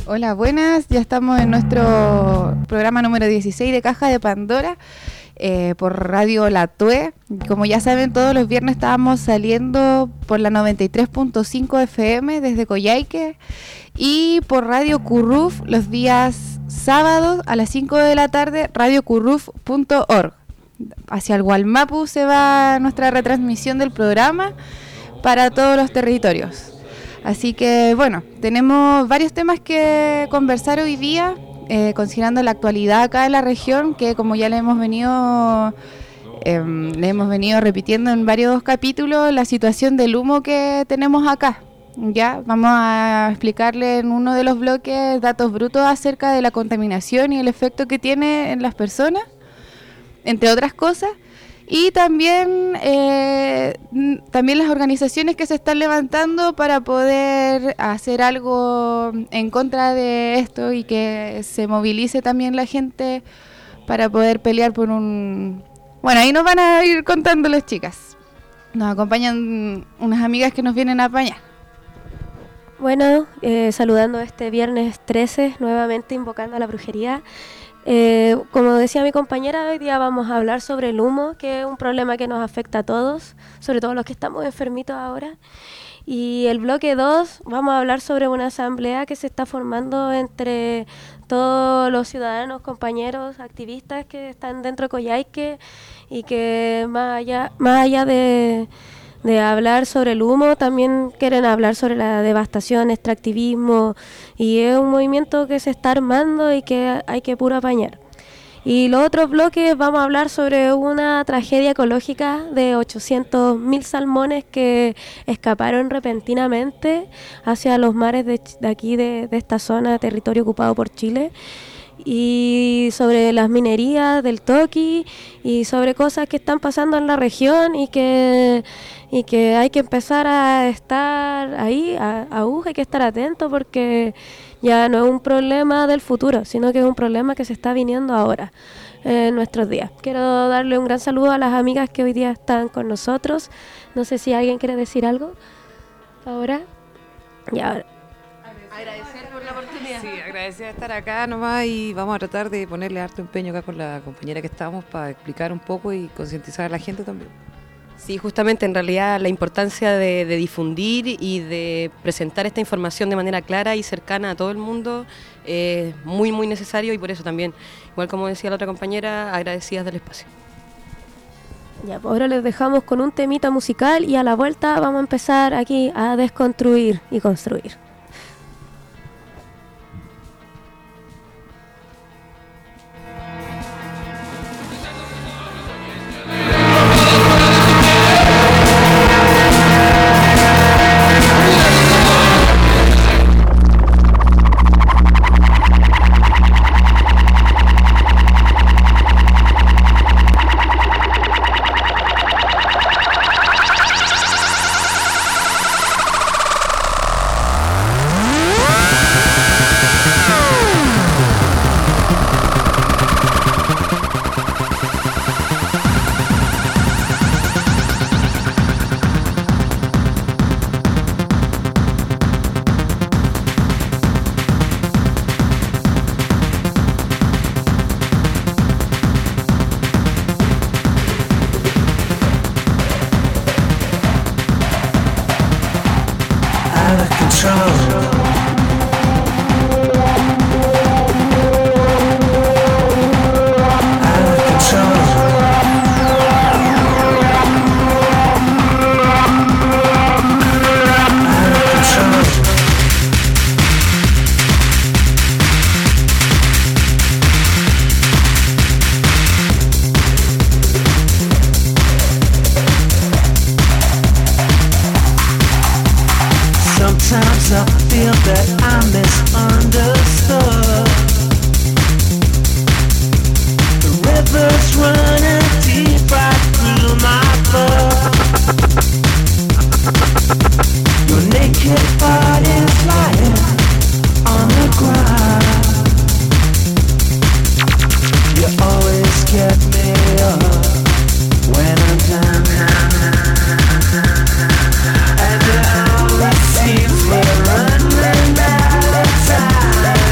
Hola, buenas. Ya estamos en nuestro programa número 16 de Caja de Pandora por Radio La Tue. Como ya saben, todos los viernes estábamos saliendo por la 93.5 FM desde Coyhaique y por Radio Curruf los días sábados a las 5 de la tarde, radiocurruf.org. Hacia el Gualmapu se va nuestra retransmisión del programa para todos los territorios. Así que bueno, tenemos varios temas que conversar hoy día, considerando la actualidad acá en la región, que como ya le hemos venido repitiendo en varios capítulos, la situación del humo que tenemos acá. Ya vamos a explicarle en uno de los bloques datos brutos acerca de la contaminación y el efecto que tiene en las personas, entre otras cosas. Y también las organizaciones que se están levantando para poder hacer algo en contra de esto y que se movilice también la gente para poder pelear por un... Bueno, ahí nos van a ir contando las chicas. Nos acompañan unas amigas que nos vienen a apañar. Bueno, saludando este viernes 13, nuevamente invocando a la brujería. Como decía mi compañera, hoy día vamos a hablar sobre el humo, que es un problema que nos afecta a todos, sobre todo los que estamos enfermitos ahora. Y el bloque 2 vamos a hablar sobre una asamblea que se está formando entre todos los ciudadanos, compañeros, activistas que están dentro de Coyhaique y que más allá de hablar sobre el humo, también quieren hablar sobre la devastación, extractivismo, y es un movimiento que se está armando y que hay que puro apañar. Y los otros bloques vamos a hablar sobre una tragedia ecológica de 800.000 salmones que escaparon repentinamente hacia los mares de aquí, de esta zona, territorio ocupado por Chile, y sobre las minerías del Toqui y sobre cosas que están pasando en la región y que hay que empezar a estar ahí, hay que estar atento porque ya no es un problema del futuro, sino que es un problema que se está viniendo ahora en nuestros días. Quiero darle un gran saludo a las amigas que hoy día están con nosotros. No sé si alguien quiere decir algo ahora. Ya. Agradecer por la oportunidad. Sí, agradecer de estar acá nomás y vamos a tratar de ponerle harto empeño acá con la compañera que estamos para explicar un poco y concientizar a la gente también. Sí, justamente en realidad la importancia de difundir y de presentar esta información de manera clara y cercana a todo el mundo es muy muy necesario y por eso también, igual como decía la otra compañera, agradecidas del espacio. Ya, pues ahora les dejamos con un temita musical y a la vuelta vamos a empezar aquí a desconstruir y construir. And all it seems we're running out of time.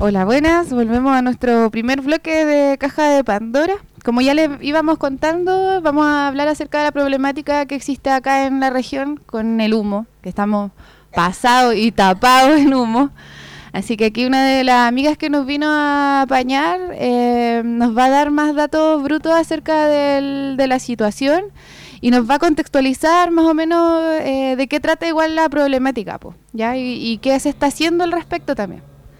Hola, buenas. Volvemos a nuestro primer bloque de Caja de Pandora. Como ya les íbamos contando, vamos a hablar acerca de la problemática que existe acá en la región con el humo, que estamos pasados y tapados en humo. Así que aquí una de las amigas que nos vino a apañar nos va a dar más datos brutos acerca de la situación y nos va a contextualizar más o menos de qué trata igual la problemática, ¿ya? Y qué se está haciendo al respecto también.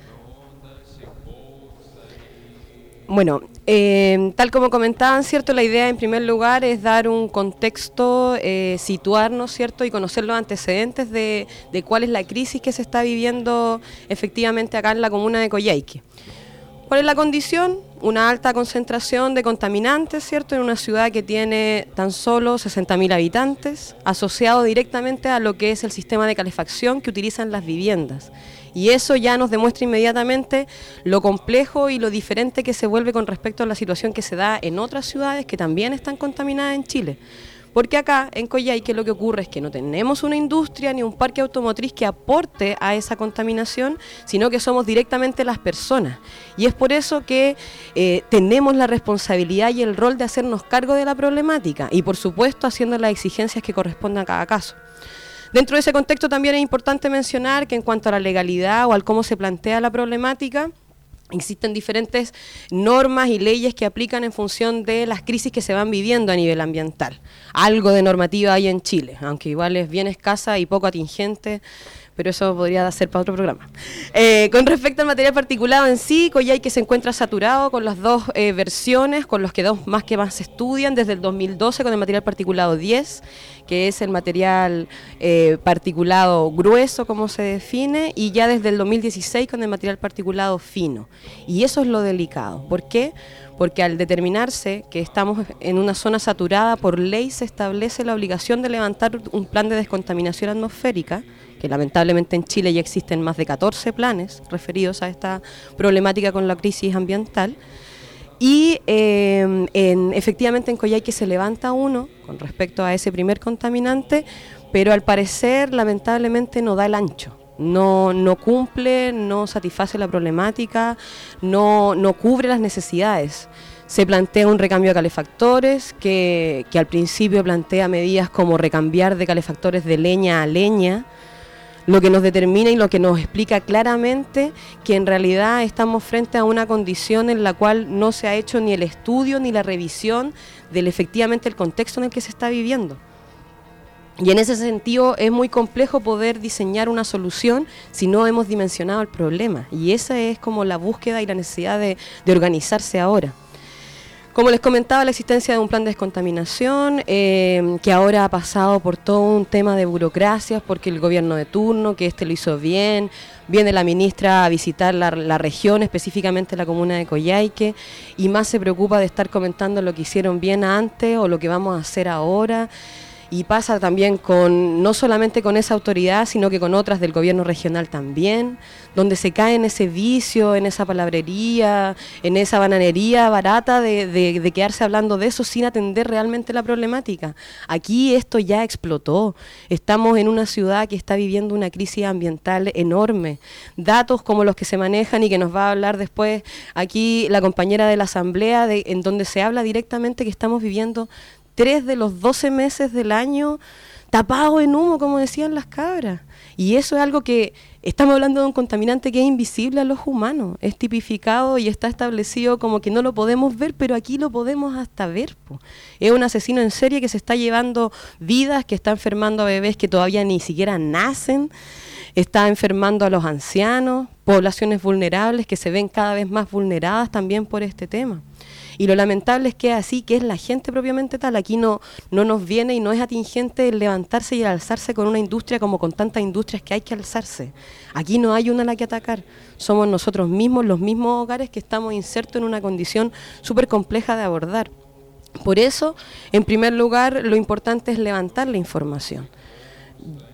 Bueno, tal como comentaban, ¿cierto? La idea en primer lugar es dar un contexto, situarnos, ¿cierto? Y conocer los antecedentes de cuál es la crisis que se está viviendo efectivamente acá en la comuna de Coyhaique. ¿Cuál es la condición? Una alta concentración de contaminantes, ¿cierto? En una ciudad que tiene tan solo 60.000 habitantes, asociado directamente a lo que es el sistema de calefacción que utilizan las viviendas. Y eso ya nos demuestra inmediatamente lo complejo y lo diferente que se vuelve con respecto a la situación que se da en otras ciudades que también están contaminadas en Chile. Porque acá, en Coyhaique, lo que ocurre es que no tenemos una industria ni un parque automotriz que aporte a esa contaminación, sino que somos directamente las personas. Y es por eso que tenemos la responsabilidad y el rol de hacernos cargo de la problemática y, por supuesto, haciendo las exigencias que correspondan a cada caso. Dentro de ese contexto también es importante mencionar que en cuanto a la legalidad o al cómo se plantea la problemática, existen diferentes normas y leyes que aplican en función de las crisis que se van viviendo a nivel ambiental. Algo de normativa hay en Chile, aunque igual es bien escasa y poco atingente, pero eso podría ser para otro programa. Con respecto al material particulado en sí, Coyhaique se encuentra saturado con las dos versiones, con los que más se estudian desde el 2012 con el material particulado 10, que es el material particulado grueso, como se define, y ya desde el 2016 con el material particulado fino. Y eso es lo delicado. ¿Por qué? Porque al determinarse que estamos en una zona saturada, por ley se establece la obligación de levantar un plan de descontaminación atmosférica, que lamentablemente en Chile ya existen más de 14 planes referidos a esta problemática con la crisis ambiental. Y efectivamente en Coyhaique se levanta uno con respecto a ese primer contaminante, pero al parecer lamentablemente no da el ancho. No cumple, no satisface la problemática, no cubre las necesidades. Se plantea un recambio de calefactores que al principio plantea medidas como recambiar de calefactores de leña a leña, lo que nos determina y lo que nos explica claramente que en realidad estamos frente a una condición en la cual no se ha hecho ni el estudio ni la revisión del efectivamente el contexto en el que se está viviendo. Y en ese sentido es muy complejo poder diseñar una solución si no hemos dimensionado el problema. Y esa es como la búsqueda y la necesidad de organizarse ahora. Como les comentaba, la existencia de un plan de descontaminación que ahora ha pasado por todo un tema de burocracias porque el gobierno de turno, que lo hizo bien, viene la ministra a visitar la región, específicamente la comuna de Coyhaique, y más se preocupa de estar comentando lo que hicieron bien antes o lo que vamos a hacer ahora. Y pasa también no solamente con esa autoridad, sino que con otras del gobierno regional también, donde se cae en ese vicio, en esa palabrería, en esa bananería barata de quedarse hablando de eso sin atender realmente la problemática. Aquí esto ya explotó. Estamos en una ciudad que está viviendo una crisis ambiental enorme. Datos como los que se manejan y que nos va a hablar después aquí la compañera de la asamblea, en donde se habla directamente que estamos viviendo 3 de los 12 meses del año tapados en humo, como decían las cabras. Y eso es algo que estamos hablando de un contaminante que es invisible a los humanos, es tipificado y está establecido como que no lo podemos ver, pero aquí lo podemos hasta ver, po. Es un asesino en serie que se está llevando vidas, que está enfermando a bebés que todavía ni siquiera nacen, está enfermando a los ancianos, poblaciones vulnerables que se ven cada vez más vulneradas también por este tema. Y lo lamentable es que es así, que es la gente propiamente tal. Aquí no nos viene y no es atingente el levantarse y el alzarse con una industria como con tantas industrias que hay que alzarse. Aquí no hay una a la que atacar. Somos nosotros mismos, los mismos hogares que estamos insertos en una condición súper compleja de abordar. Por eso, en primer lugar, lo importante es levantar la información.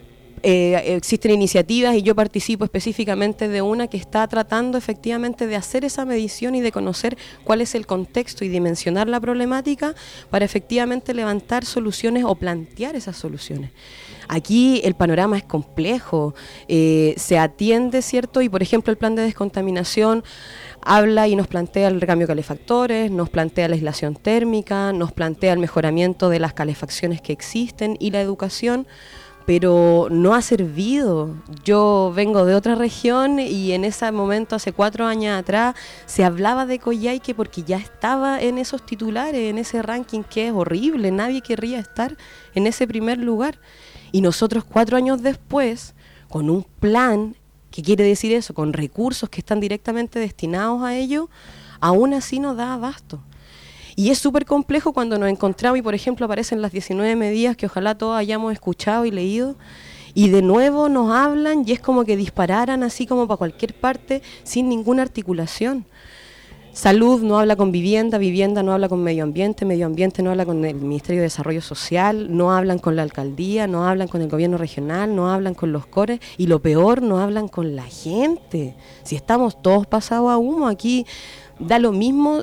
existen iniciativas y yo participo específicamente de una que está tratando efectivamente de hacer esa medición y de conocer cuál es el contexto y dimensionar la problemática para efectivamente levantar soluciones o plantear esas soluciones. Aquí el panorama es complejo, se atiende, ¿cierto? Y por ejemplo el plan de descontaminación habla y nos plantea el recambio de calefactores, nos plantea la aislación térmica, nos plantea el mejoramiento de las calefacciones que existen y la educación, pero no ha servido. Yo vengo de otra región y en ese momento, hace 4 años atrás, se hablaba de Coyhaique porque ya estaba en esos titulares, en ese ranking que es horrible, nadie querría estar en ese primer lugar. Y nosotros 4 años después, con un plan, ¿qué quiere decir eso? Con recursos que están directamente destinados a ello, aún así nos da abasto. Y es súper complejo cuando nos encontramos y, por ejemplo, aparecen las 19 medidas que ojalá todos hayamos escuchado y leído, y de nuevo nos hablan y es como que dispararan así como para cualquier parte sin ninguna articulación. Salud no habla con vivienda, vivienda no habla con medio ambiente no habla con el Ministerio de Desarrollo Social, no hablan con la alcaldía, no hablan con el gobierno regional, no hablan con los cores y lo peor, no hablan con la gente. Si estamos todos pasados a humo aquí, da lo mismo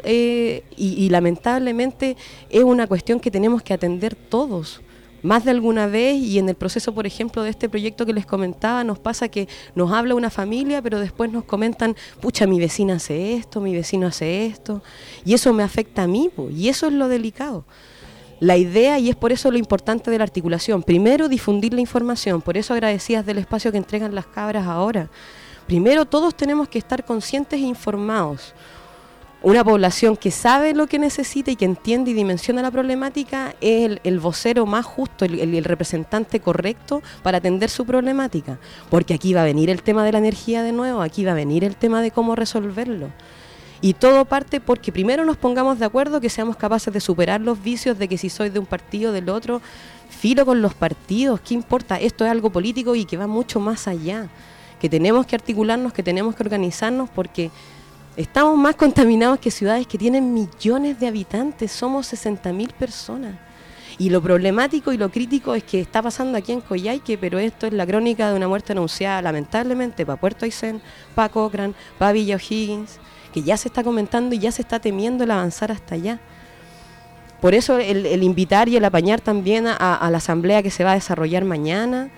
y lamentablemente es una cuestión que tenemos que atender todos. Más de alguna vez y en el proceso, por ejemplo, de este proyecto que les comentaba, nos pasa que nos habla una familia, pero después nos comentan, pucha, mi vecina hace esto, mi vecino hace esto, y eso me afecta a mí, y eso es lo delicado. La idea, y es por eso lo importante de la articulación, primero difundir la información, por eso agradecidas del espacio que entregan las cabras ahora. Primero todos tenemos que estar conscientes e informados. Una población que sabe lo que necesita y que entiende y dimensiona la problemática es el vocero más justo, el representante correcto para atender su problemática. Porque aquí va a venir el tema de la energía de nuevo, aquí va a venir el tema de cómo resolverlo. Y todo parte porque primero nos pongamos de acuerdo, que seamos capaces de superar los vicios de que si soy de un partido o del otro, filo con los partidos, ¿qué importa? Esto es algo político y que va mucho más allá. Que tenemos que articularnos, que tenemos que organizarnos porque estamos más contaminados que ciudades que tienen millones de habitantes, somos 60.000 personas. Y lo problemático y lo crítico es que está pasando aquí en Coyhaique, pero esto es la crónica de una muerte anunciada lamentablemente para Puerto Aysén, para Cochrane, para Villa O'Higgins, que ya se está comentando y ya se está temiendo el avanzar hasta allá. Por eso el invitar y el apañar también a la asamblea que se va a desarrollar mañana,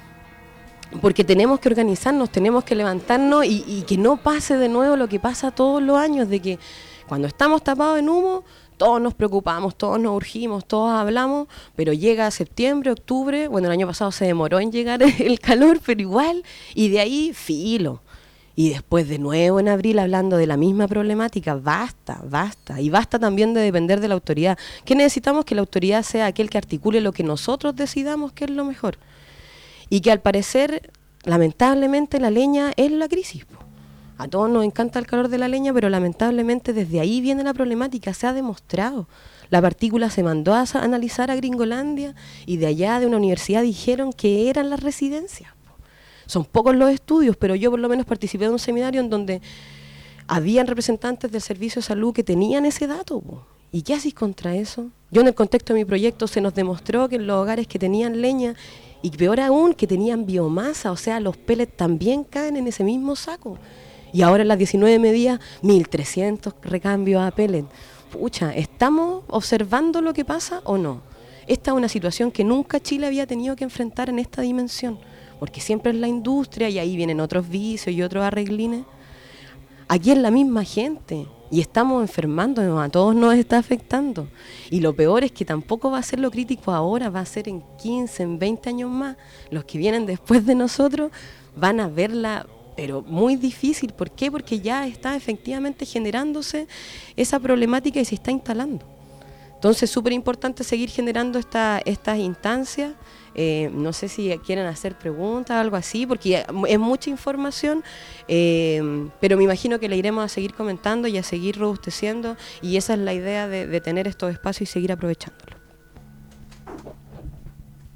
porque tenemos que organizarnos, tenemos que levantarnos y que no pase de nuevo lo que pasa todos los años, de que cuando estamos tapados en humo, todos nos preocupamos, todos nos urgimos, todos hablamos, pero llega septiembre, octubre, bueno, el año pasado se demoró en llegar el calor, pero igual, y de ahí filo. Y después de nuevo en abril hablando de la misma problemática, basta. Y basta también de depender de la autoridad. ¿Qué necesitamos? Que la autoridad sea aquel que articule lo que nosotros decidamos que es lo mejor. Y que al parecer, lamentablemente, la leña es la crisis. A todos nos encanta el calor de la leña, pero lamentablemente desde ahí viene la problemática, se ha demostrado. La partícula se mandó a analizar a Gringolandia y de allá de una universidad dijeron que eran las residencias. Son pocos los estudios, pero yo por lo menos participé de un seminario en donde habían representantes del Servicio de Salud que tenían ese dato. ¿Y qué hacís contra eso? Yo en el contexto de mi proyecto se nos demostró que en los hogares que tenían leña, y peor aún, que tenían biomasa, o sea, los pellets también caen en ese mismo saco. Y ahora en las 19 medidas, 1.300 recambios a pellet. Pucha, ¿estamos observando lo que pasa o no? Esta es una situación que nunca Chile había tenido que enfrentar en esta dimensión, porque siempre es la industria y ahí vienen otros vicios y otros arreglines. Aquí es la misma gente y estamos enfermándonos, a todos nos está afectando. Y lo peor es que tampoco va a ser lo crítico ahora, va a ser en 15, en 20 años más. Los que vienen después de nosotros van a verla, pero muy difícil. ¿Por qué? Porque ya está efectivamente generándose esa problemática y se está instalando. Entonces es súper importante seguir generando estas instancias. No sé si quieren hacer preguntas o algo así, porque es mucha información, pero me imagino que la iremos a seguir comentando y a seguir robusteciendo, y esa es la idea de tener estos espacios y seguir aprovechándolo.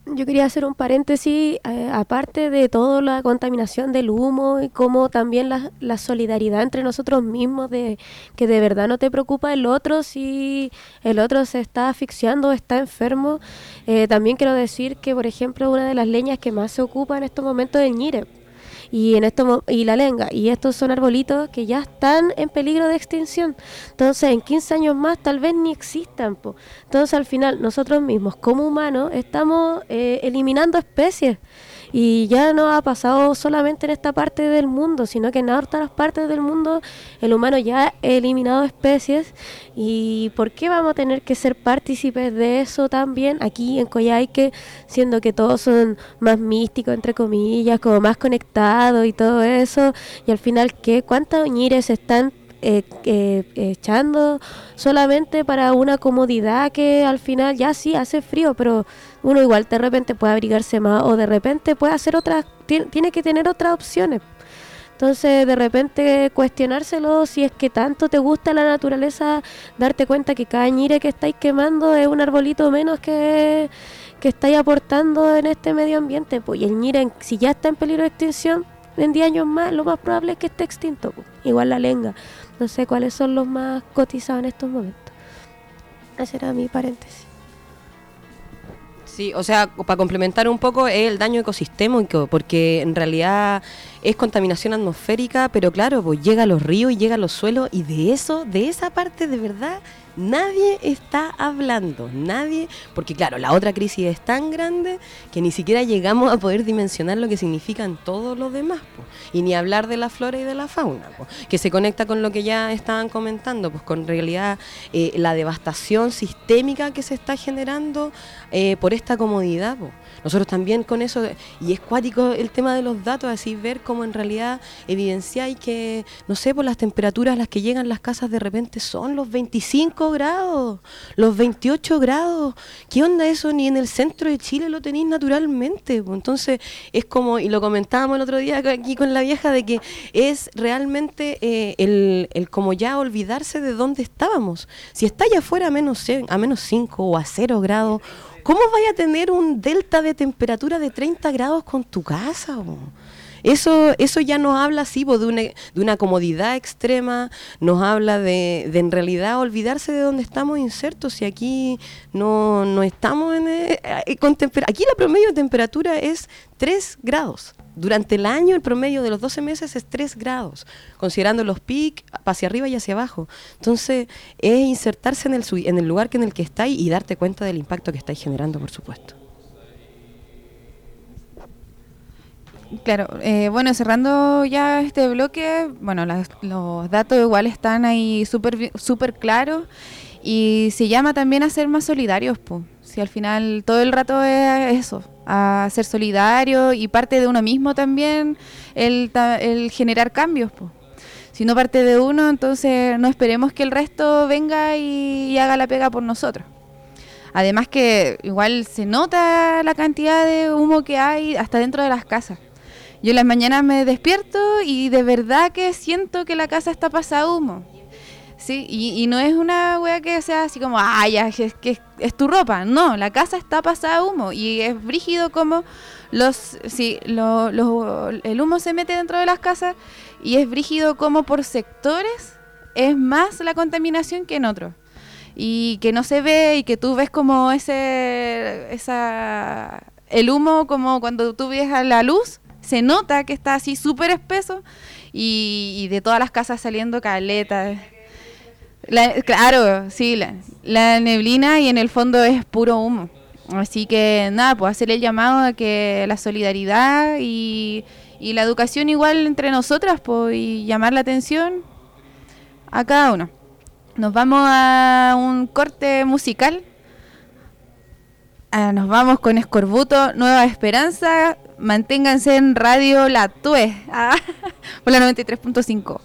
Yo quería hacer un paréntesis, aparte de toda la contaminación del humo y como también la solidaridad entre nosotros mismos, de que de verdad no te preocupa el otro si el otro se está asfixiando o está enfermo. También quiero decir que, por ejemplo, una de las leñas que más se ocupa en estos momentos es el ñire y la lenga, y estos son arbolitos que ya están en peligro de extinción. Entonces en 15 años más tal vez ni existan, po. Entonces al final nosotros mismos como humanos estamos eliminando especies, y ya no ha pasado solamente en esta parte del mundo, sino que en otras partes del mundo el humano ya ha eliminado especies. ¿Y por qué vamos a tener que ser partícipes de eso también aquí en Coyhaique, siendo que todos son más místicos, entre comillas, como más conectados y todo eso? Y al final, ¿cuántos ñires se están echando solamente para una comodidad que al final ya sí hace frío, pero uno igual de repente puede abrigarse más, o de repente puede hacer otras, tiene que tener otras opciones? Entonces de repente cuestionárselo, si es que tanto te gusta la naturaleza, darte cuenta que cada ñire que estáis quemando es un arbolito menos que estáis aportando en este medio ambiente, pues. Y el ñire, si ya está en peligro de extinción, en 10 años más lo más probable es que esté extinto, pues. Igual la lenga. No sé cuáles son los más cotizados en estos momentos. Ese era mi paréntesis. Sí, o sea, para complementar un poco, es el daño ecosistémico, porque en realidad es contaminación atmosférica, pero claro, pues llega a los ríos y llega a los suelos, y de esa parte de verdad nadie está hablando, nadie, porque claro, la otra crisis es tan grande que ni siquiera llegamos a poder dimensionar lo que significan todos los demás, pues. Y ni hablar de la flora y de la fauna, pues, que se conecta con lo que ya estaban comentando, pues con realidad la devastación sistémica que se está generando por esta comodidad, pues. Nosotros también con eso, y es cuático el tema de los datos, así ver cómo en realidad evidenciáis que, no sé, por las temperaturas a las que llegan las casas de repente son los 25 grados, los 28 grados. ¿Qué onda eso? Ni en el centro de Chile lo tenéis naturalmente. Entonces es como, y lo comentábamos el otro día aquí con la vieja, de que es realmente el como ya olvidarse de dónde estábamos. Si está allá afuera a menos 5 o a 0 grados, ¿cómo vaya a tener un delta de temperatura de 30 grados con tu casa? Eso ya nos habla así, de una comodidad extrema, nos habla de en realidad olvidarse de dónde estamos insertos, y aquí no estamos con temperatura. Aquí la promedio de temperatura es 3 grados. Durante el año el promedio de los 12 meses es 3 grados, considerando los picos hacia arriba y hacia abajo. Entonces es insertarse en el lugar en el que estáis y darte cuenta del impacto que estáis generando, por supuesto. Claro, bueno, cerrando ya este bloque, bueno, los datos igual están ahí súper claros, y se llama también a ser más solidarios, pues. Si al final todo el rato es eso, a ser solidario, y parte de uno mismo también el generar cambios, pues. Si no parte de uno, entonces no esperemos que el resto venga y haga la pega por nosotros. Además que igual se nota la cantidad de humo que hay hasta dentro de las casas. Yo en las mañanas me despierto y de verdad que siento que la casa está pasada de humo. Sí, y no es una wea que sea así como, ya, es que es tu ropa. No, la casa está pasada de humo, y es brígido como el humo se mete dentro de las casas, y es brígido como por sectores es más la contaminación que en otros. Y que no se ve, y que tú ves como el humo, como cuando tú ves a la luz, se nota que está así súper espeso, y de todas las casas saliendo caletas. Claro, sí, la neblina, y en el fondo es puro humo. Así que nada, pues hacer el llamado a que la solidaridad y la educación igual entre nosotras, pues, y llamar la atención a cada uno. Nos vamos a un corte musical. Nos vamos con Escorbuto, Nueva Esperanza. Manténganse en Radio La Tue, por la 93.5.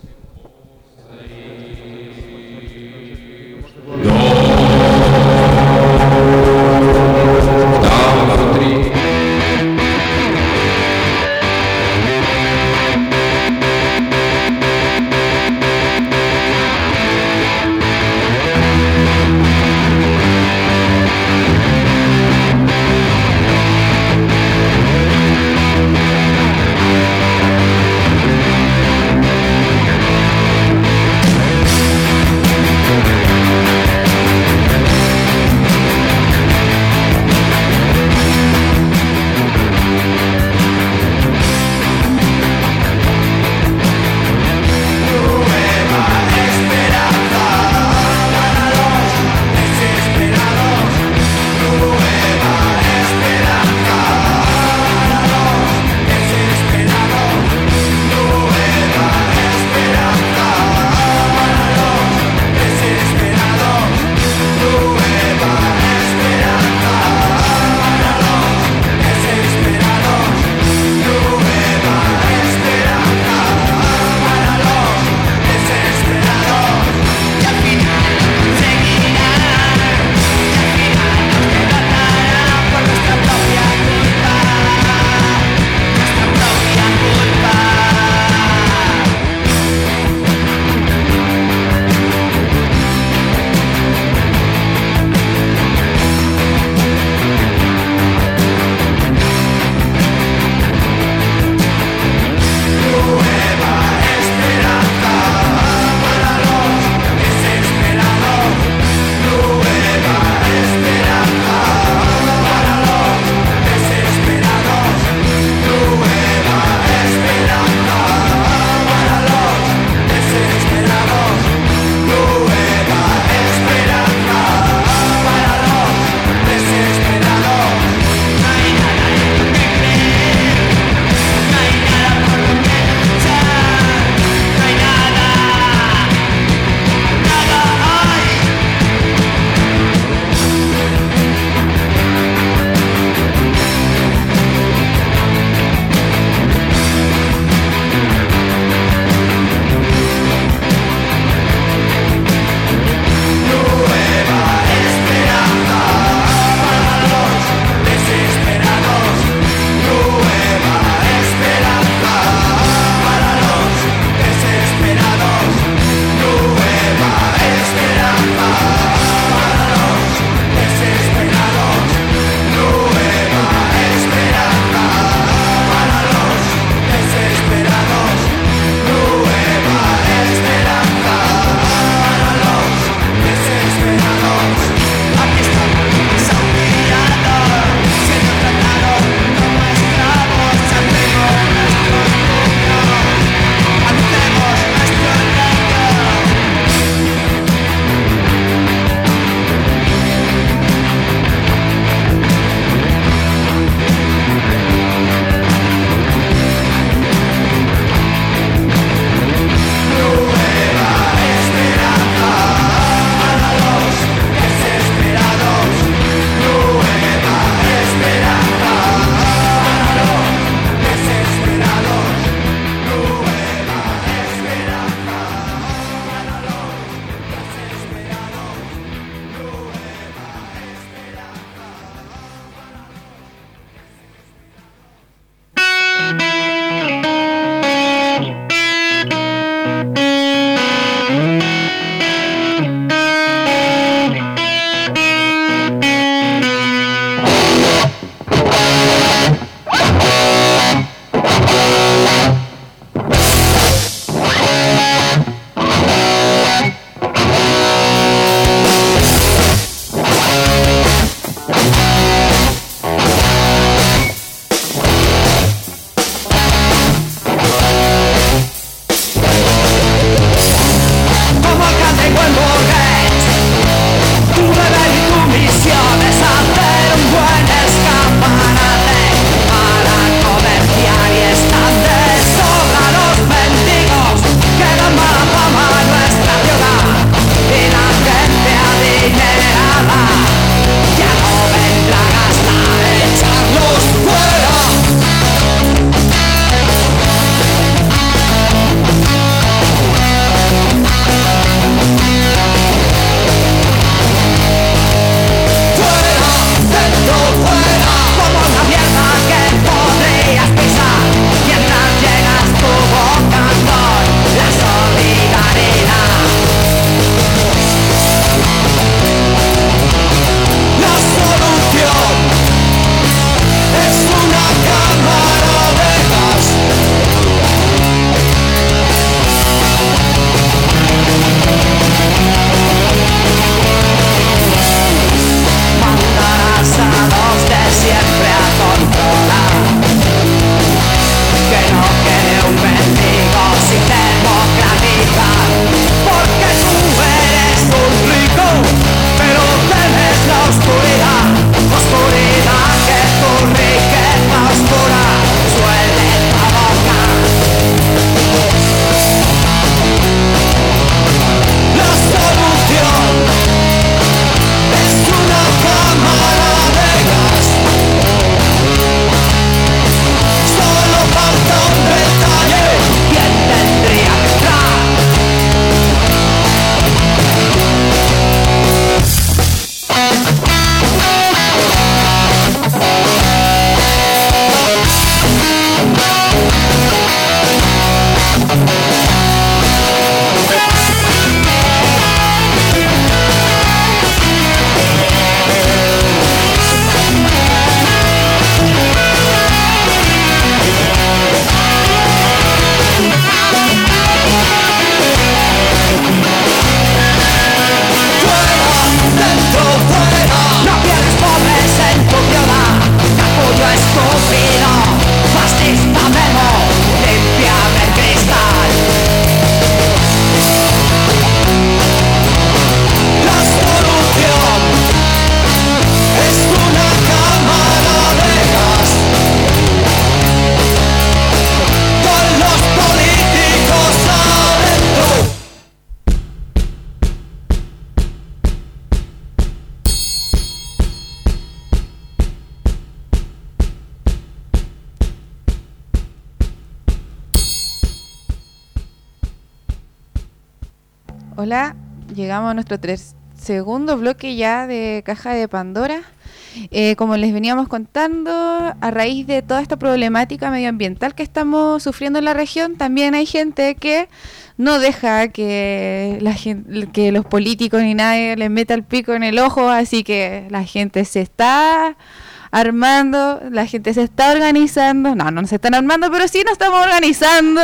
Hola, llegamos a nuestro segundo bloque ya de Caja de Pandora. Como les veníamos contando, a raíz de toda esta problemática medioambiental que estamos sufriendo en la región, también hay gente que no deja que que los políticos ni nadie les meta el pico en el ojo, así que la gente se está armando, la gente se está organizando, no se están armando, pero sí nos estamos organizando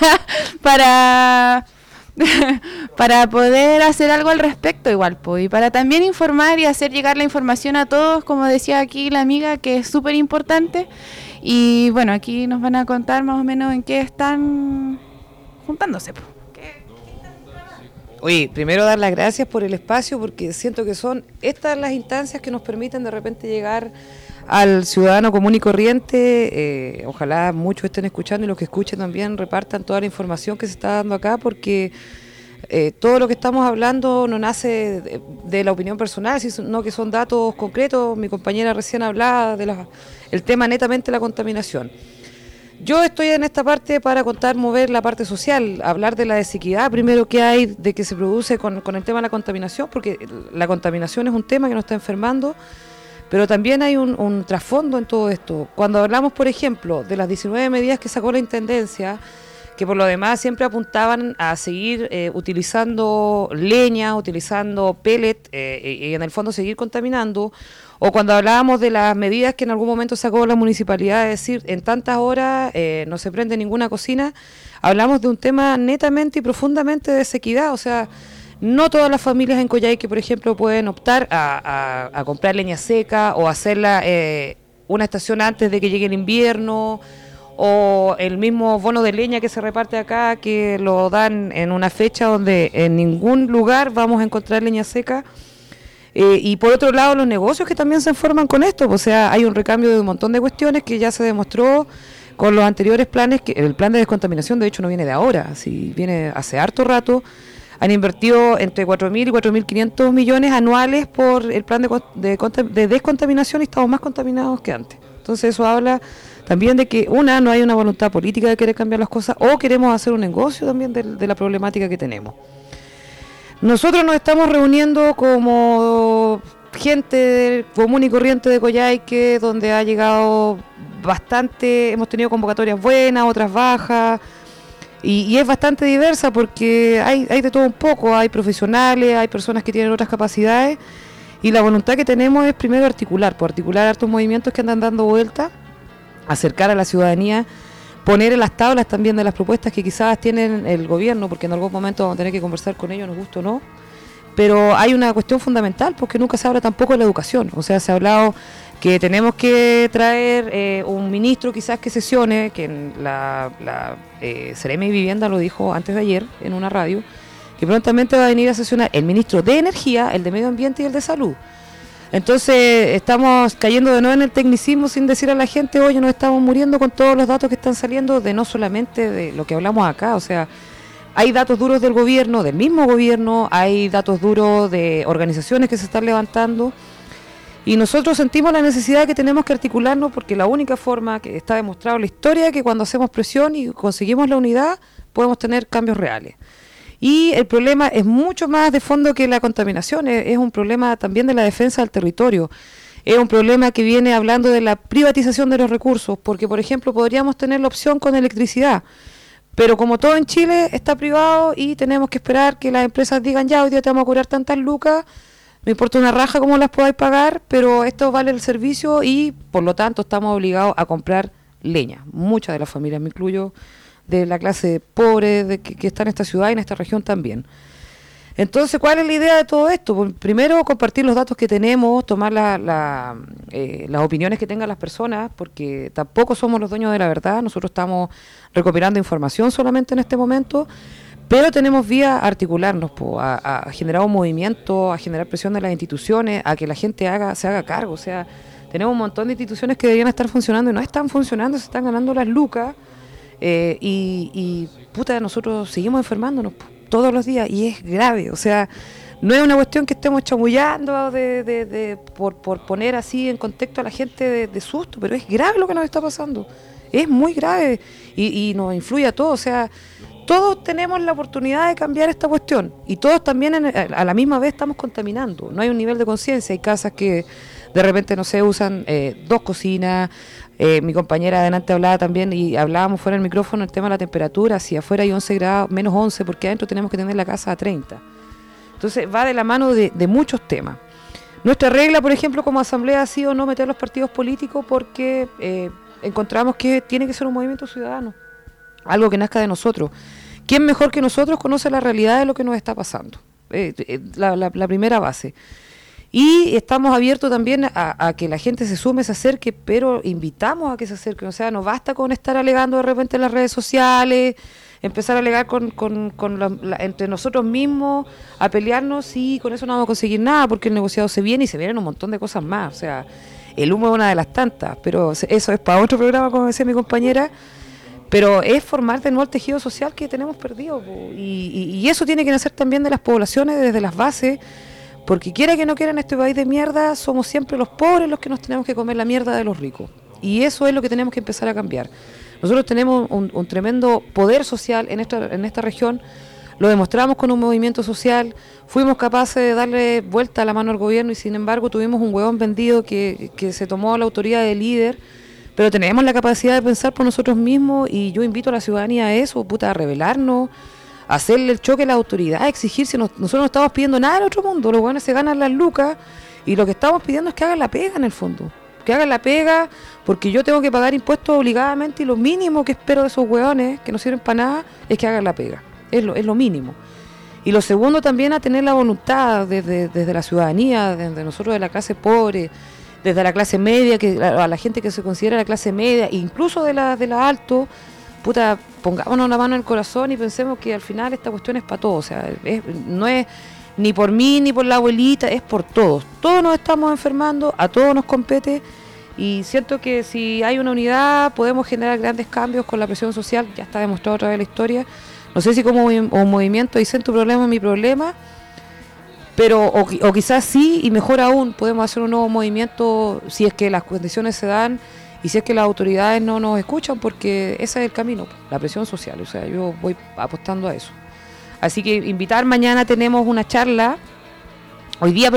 para poder hacer algo al respecto igual, y para también informar y hacer llegar la información a todos, como decía aquí la amiga, que es súper importante. Y bueno, aquí nos van a contar más o menos en qué están juntándose. Oye, primero dar las gracias por el espacio, porque siento que son estas las instancias que nos permiten de repente llegar al ciudadano común y corriente. Ojalá muchos estén escuchando y los que escuchen también repartan toda la información que se está dando acá, porque todo lo que estamos hablando no nace de la opinión personal, sino que son datos concretos. Mi compañera recién hablaba el tema netamente de la contaminación. Yo estoy en esta parte para mover la parte social, hablar de la desequidad primero que hay, de que se produce con el tema de la contaminación, porque la contaminación es un tema que nos está enfermando. Pero también hay un trasfondo en todo esto. Cuando hablamos, por ejemplo, de las 19 medidas que sacó la Intendencia, que por lo demás siempre apuntaban a seguir utilizando leña, utilizando pellet, y en el fondo seguir contaminando, o cuando hablábamos de las medidas que en algún momento sacó la municipalidad, es decir, en tantas horas no se prende ninguna cocina, hablamos de un tema netamente y profundamente de sequidad. O sea, no todas las familias en Coyhaique, por ejemplo, pueden optar a comprar leña seca o hacerla una estación antes de que llegue el invierno, o el mismo bono de leña que se reparte acá, que lo dan en una fecha donde en ningún lugar vamos a encontrar leña seca. Y por otro lado, los negocios que también se forman con esto. O sea, hay un recambio de un montón de cuestiones que ya se demostró con los anteriores planes, que el plan de descontaminación de hecho no viene de ahora, sí, viene hace harto rato. Han invertido entre 4.000 y 4.500 millones anuales por el plan de descontaminación y estamos más contaminados que antes. Entonces eso habla también de que no hay una voluntad política de querer cambiar las cosas, o queremos hacer un negocio también de la problemática que tenemos. Nosotros nos estamos reuniendo como gente común y corriente de Coyhaique, donde ha llegado bastante, hemos tenido convocatorias buenas, otras bajas. Y es bastante diversa porque hay de todo un poco, hay profesionales, hay personas que tienen otras capacidades, y la voluntad que tenemos es primero articular hartos movimientos que andan dando vueltas, acercar a la ciudadanía, poner en las tablas también de las propuestas que quizás tienen el gobierno, porque en algún momento vamos a tener que conversar con ellos, nos gusta o no, pero hay una cuestión fundamental, porque nunca se habla tampoco de la educación. O sea, se ha hablado que tenemos que traer un ministro quizás que sesione, que en la Seremi de Vivienda lo dijo antes de ayer en una radio, que prontamente va a venir a sesionar el ministro de Energía, el de Medio Ambiente y el de Salud. Entonces estamos cayendo de nuevo en el tecnicismo sin decir a la gente, oye, nos estamos muriendo con todos los datos que están saliendo, de no solamente de lo que hablamos acá. O sea, hay datos duros del gobierno, del mismo gobierno, hay datos duros de organizaciones que se están levantando. Y nosotros sentimos la necesidad de que tenemos que articularnos, porque la única forma que está demostrado en la historia es que cuando hacemos presión y conseguimos la unidad, podemos tener cambios reales. Y el problema es mucho más de fondo que la contaminación, es un problema también de la defensa del territorio. Es un problema que viene hablando de la privatización de los recursos, porque por ejemplo podríamos tener la opción con electricidad, pero como todo en Chile está privado y tenemos que esperar que las empresas digan, ya, hoy día te vamos a cobrar tantas lucas, me importa una raja cómo las podáis pagar, pero esto vale el servicio, y por lo tanto estamos obligados a comprar leña. Muchas de las familias, me incluyo, de la clase pobre que está en esta ciudad y en esta región también. Entonces, ¿cuál es la idea de todo esto? Pues, primero, compartir los datos que tenemos, tomar las opiniones que tengan las personas, porque tampoco somos los dueños de la verdad. Nosotros estamos recopilando información solamente en este momento, pero tenemos vía a articularnos, a generar un movimiento, a generar presión de las instituciones, a que la gente se haga cargo. O sea, tenemos un montón de instituciones que deberían estar funcionando y no están funcionando, se están ganando las lucas, nosotros seguimos enfermándonos todos los días, y es grave. O sea, no es una cuestión que estemos chamullando por poner así en contexto a la gente de susto, pero es grave lo que nos está pasando, es muy grave, y nos influye a todos. O sea, todos tenemos la oportunidad de cambiar esta cuestión y todos también a la misma vez estamos contaminando. No hay un nivel de conciencia. Hay casas que de repente, no sé, usan 2 cocinas. Mi compañera adelante hablaba también y hablábamos fuera del micrófono el tema de la temperatura. Si afuera hay 11 grados, menos 11, porque adentro tenemos que tener la casa a 30. Entonces va de la mano de muchos temas. Nuestra regla, por ejemplo, como asamblea ha sido no meter los partidos políticos porque encontramos que tiene que ser un movimiento ciudadano, algo que nazca de nosotros. ¿Quién mejor que nosotros conoce la realidad de lo que nos está pasando? La primera base. Y estamos abiertos también a que la gente se sume, se acerque, pero invitamos a que se acerquen. O sea, no basta con estar alegando de repente en las redes sociales, empezar a alegar entre nosotros mismos, a pelearnos, y con eso no vamos a conseguir nada, porque el negociado se viene y se vienen un montón de cosas más. O sea, el humo es una de las tantas, pero eso es para otro programa, como decía mi compañera. Pero es formar de nuevo el tejido social que tenemos perdido, y eso tiene que nacer también de las poblaciones, desde las bases, porque quiera que no quiera, en este país de mierda somos siempre los pobres los que nos tenemos que comer la mierda de los ricos, y eso es lo que tenemos que empezar a cambiar. Nosotros tenemos un tremendo poder social en esta región, lo demostramos con un movimiento social, fuimos capaces de darle vuelta a la mano al gobierno, y sin embargo tuvimos un huevón vendido que se tomó la autoridad de líder. Pero tenemos la capacidad de pensar por nosotros mismos, y yo invito a la ciudadanía a eso, a rebelarnos, a hacerle el choque a la autoridad, a exigirse. Nosotros no estamos pidiendo nada del otro mundo, los hueones se ganan las lucas, y lo que estamos pidiendo es que hagan la pega en el fondo. Que hagan la pega, porque yo tengo que pagar impuestos obligadamente, y lo mínimo que espero de esos hueones, que no sirven para nada, es que hagan la pega. Es lo mínimo. Y lo segundo también, a tener la voluntad desde la ciudadanía, desde nosotros de la clase pobre, desde la clase media, a la gente que se considera la clase media, incluso de la alto, pongámonos la mano en el corazón y pensemos que al final esta cuestión es para todos. O sea, no es ni por mí ni por la abuelita, es por todos. Todos nos estamos enfermando, a todos nos compete, y siento que si hay una unidad podemos generar grandes cambios con la presión social. Ya está demostrado otra vez la historia. No sé si como un movimiento dicen tu problema es mi problema, pero o quizás sí, y mejor aún, podemos hacer un nuevo movimiento si es que las condiciones se dan y si es que las autoridades no nos escuchan, porque ese es el camino, la presión social. O sea, yo voy apostando a eso. Así que invitar, mañana tenemos una charla, hoy día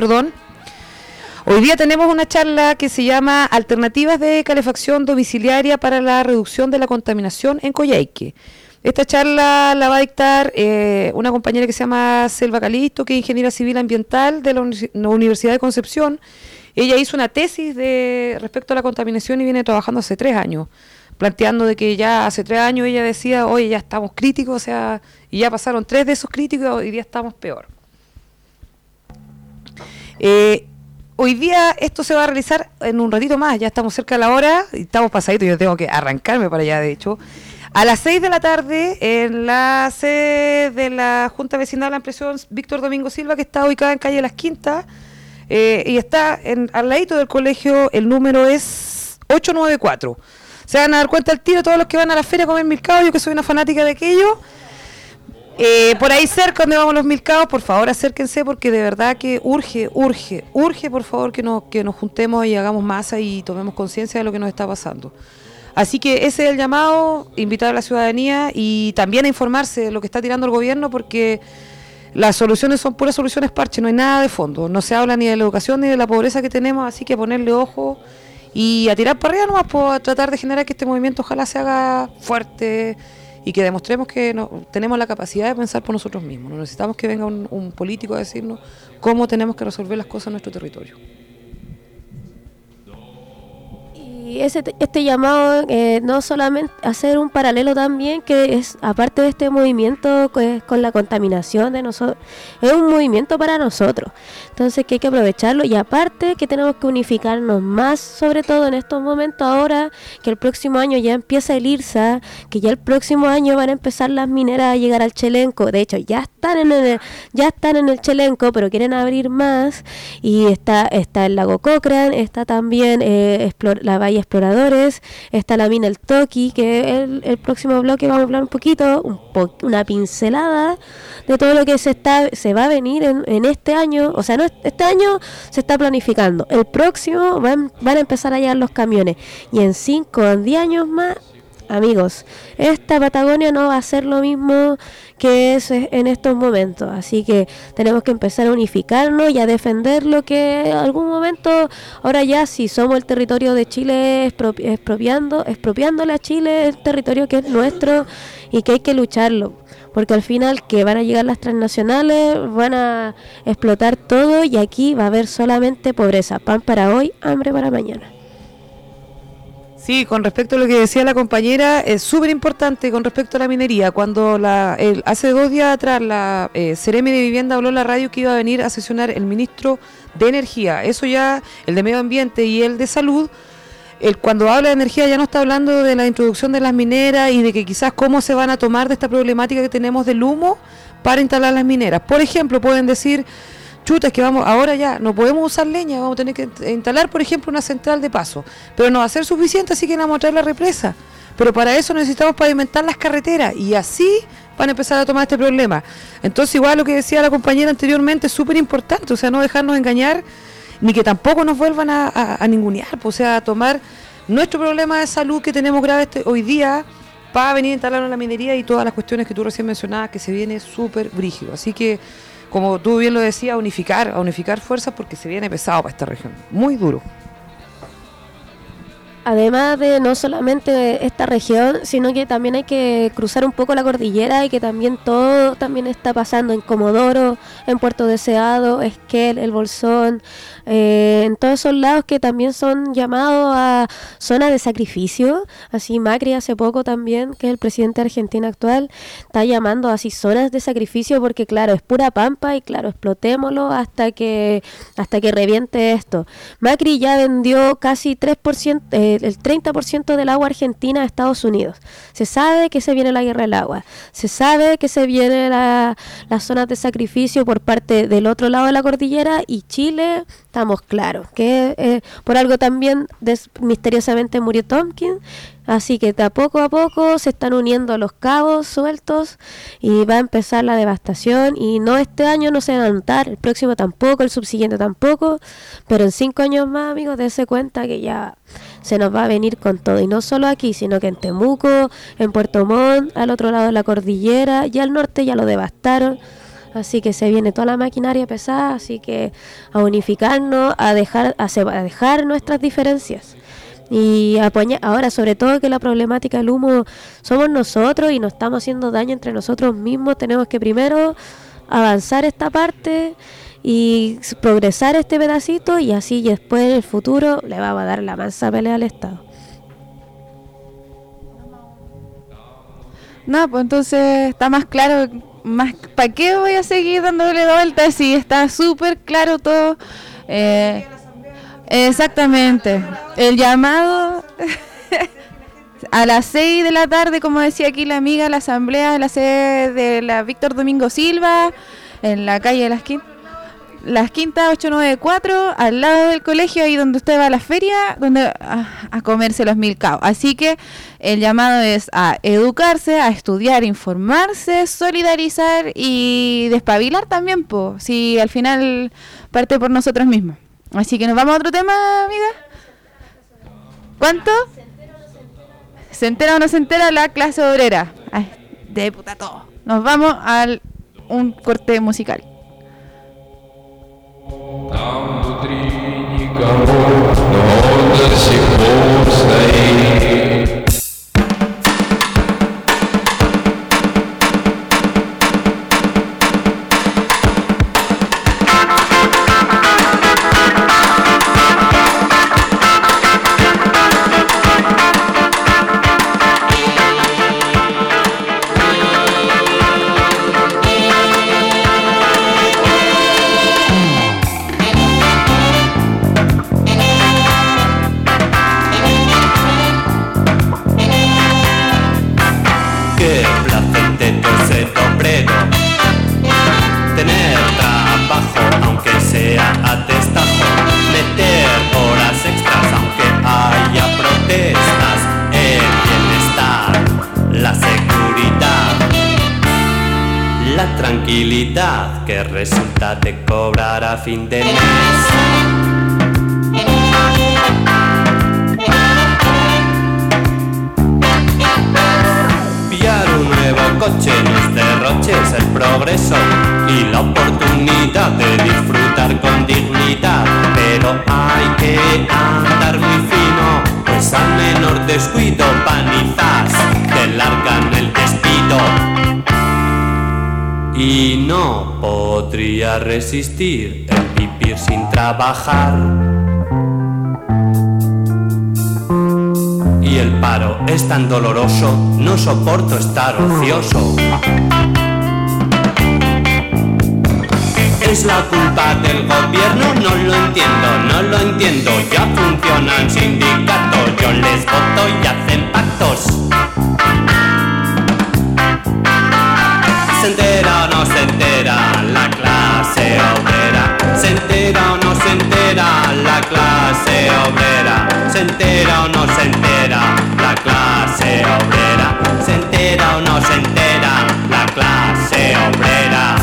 tenemos una charla que se llama Alternativas de calefacción domiciliaria para la reducción de la contaminación en Coyhaique. Esta charla la va a dictar una compañera que se llama Selva Calisto, que es ingeniera civil ambiental de la Universidad de Concepción. Ella hizo una tesis respecto a la contaminación y viene trabajando hace 3 años, planteando de que ya hace 3 años ella decía, oye, ya estamos críticos, o sea, y ya pasaron 3 de esos críticos, hoy día estamos peor. Hoy día esto se va a realizar en un ratito más, ya estamos cerca de la hora, y estamos pasaditos, yo tengo que arrancarme para allá, de hecho. A las 6 de la tarde, en la sede de la Junta Vecinal de la Impresión Víctor Domingo Silva, que está ubicada en calle Las Quintas, y está al ladito del colegio, el número es 894. Se van a dar cuenta al tiro todos los que van a la feria a comer milcao, yo que soy una fanática de aquello. Por ahí cerca donde vamos los milcaos, por favor acérquense, porque de verdad que urge por favor que nos juntemos y hagamos masa y tomemos conciencia de lo que nos está pasando. Así que ese es el llamado, invitar a la ciudadanía y también a informarse de lo que está tirando el gobierno, porque las soluciones son puras soluciones parche, no hay nada de fondo, no se habla ni de la educación ni de la pobreza que tenemos, así que ponerle ojo y a tirar para arriba nomás, a tratar de generar que este movimiento ojalá se haga fuerte y que demostremos que tenemos la capacidad de pensar por nosotros mismos. No necesitamos que venga un político a decirnos cómo tenemos que resolver las cosas en nuestro territorio. Y este llamado, no solamente hacer un paralelo también, que es aparte de este movimiento con la contaminación de nosotros, es un movimiento para nosotros, entonces que hay que aprovecharlo, y aparte que tenemos que unificarnos más, sobre todo en estos momentos ahora que el próximo año ya empieza el IRSA, que ya el próximo año van a empezar las mineras a llegar al Chelenco. De hecho ya están en el Chelenco, pero quieren abrir más, y está el lago Cochrane, está también la Bahía Exploradores, está la mina El Toqui, que el próximo bloque vamos a hablar un poquito, una pincelada de todo lo que se va a venir en este año. O sea, no, este año se está planificando, el próximo van a empezar a llegar los camiones, y en 5 o 10 años más amigos, esta Patagonia no va a ser lo mismo que es en estos momentos, así que tenemos que empezar a unificarnos y a defender lo que en algún momento, ahora ya si somos el territorio de Chile, expropiándole a Chile el territorio que es nuestro y que hay que lucharlo, porque al final que van a llegar las transnacionales, van a explotar todo y aquí va a haber solamente pobreza, pan para hoy, hambre para mañana. Sí, con respecto a lo que decía la compañera, es súper importante con respecto a la minería. Cuando hace 2 días atrás la Seremi de Vivienda habló en la radio que iba a venir a sesionar el ministro de Energía, eso ya, el de Medio Ambiente y el de Salud, cuando habla de energía ya no está hablando de la introducción de las mineras y de que quizás cómo se van a tomar de esta problemática que tenemos del humo para instalar las mineras. Por ejemplo, pueden decir, chuta, es que ahora ya no podemos usar leña, vamos a tener que instalar, por ejemplo, una central de paso, pero no va a ser suficiente, así que vamos a traer la represa, pero para eso necesitamos pavimentar las carreteras y así van a empezar a tomar este problema. Entonces, igual lo que decía la compañera anteriormente es súper importante, o sea, no dejarnos engañar, ni que tampoco nos vuelvan a ningunear, o sea, a tomar nuestro problema de salud que tenemos grave hoy día para venir a instalar la minería y todas las cuestiones que tú recién mencionabas, que se viene súper brígido, así que como tú bien lo decías, a unificar fuerzas porque se viene pesado para esta región, muy duro. Además de no solamente esta región, sino que también hay que cruzar un poco la cordillera y que también todo también está pasando en Comodoro, en Puerto Deseado, Esquel, El Bolsón, en todos esos lados que también son llamados a zonas de sacrificio. Así Macri hace poco también, que es el presidente de Argentina actual, está llamando así zonas de sacrificio porque claro, es pura pampa y claro, explotémoslo hasta que reviente esto. Macri ya vendió casi 3%, el 30% del agua argentina a Estados Unidos. Se sabe que se viene la guerra del agua, se sabe que se viene las zonas de sacrificio por parte del otro lado de la cordillera y Chile, estamos claros, que por algo también misteriosamente murió Tompkins, así que de a poco se están uniendo los cabos sueltos y va a empezar la devastación y no este año no se va a notar, el próximo tampoco, el subsiguiente tampoco, pero en 5 años más, amigos, dense cuenta que ya se nos va a venir con todo y no solo aquí, sino que en Temuco, en Puerto Montt, al otro lado de la cordillera y al norte ya lo devastaron. Así que se viene toda la maquinaria pesada, así que a unificarnos, a dejar nuestras diferencias y ahora sobre todo que la problemática del humo somos nosotros y nos estamos haciendo daño entre nosotros mismos. Tenemos que primero avanzar esta parte y progresar este pedacito y así después en el futuro le vamos a dar la mansa pelea al Estado. No, pues entonces está más claro. ¿Para qué voy a seguir dándole vueltas si está súper claro todo? Exactamente. El llamado a las 6 de la tarde, como decía aquí la amiga, la asamblea, la sede de la Víctor Domingo Silva, en la calle de Las Quintas 894, al lado del colegio, ahí donde usted va a la feria, donde a comerse los 1000 caos. Así que el llamado es a educarse, a estudiar, informarse, solidarizar y despabilar también, si al final parte por nosotros mismos. Así que nos vamos a otro tema, amiga. ¿Cuánto? ¿Se entera o no se entera la clase obrera? Ay, de puta todo. Nos vamos a un corte musical. Там внутри никого, но он до сих пор стоит. Tener trabajo, aunque sea a destajo, meter horas extras, aunque haya protestas, el bienestar, la seguridad, la tranquilidad que resulta de cobrar a fin de mes. coche no es derroche, es el progreso y la oportunidad de disfrutar con dignidad. Pero hay que andar muy fino, pues al menor descuido panizas, te largan el despido. Y no podría resistir el vivir sin trabajar. Y el paro es tan doloroso, no soporto estar ocioso. ¿Es la culpa del gobierno? No lo entiendo, no lo entiendo. Ya funcionan sindicatos, yo les voto y hacen pactos. ¿Se entera o no se entera la clase obrera? ¿Se entera o no se entera la clase obrera? ¿Se entera o no se entera la clase obrera? ¿Se entera o no se entera la clase obrera?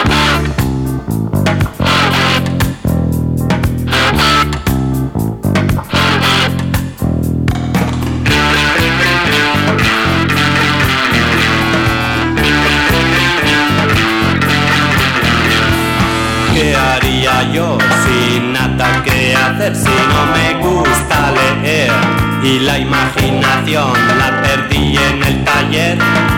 ¿Qué haría yo sin nada que hacer si no me gusta leer? Y la imaginación la perdí en el taller.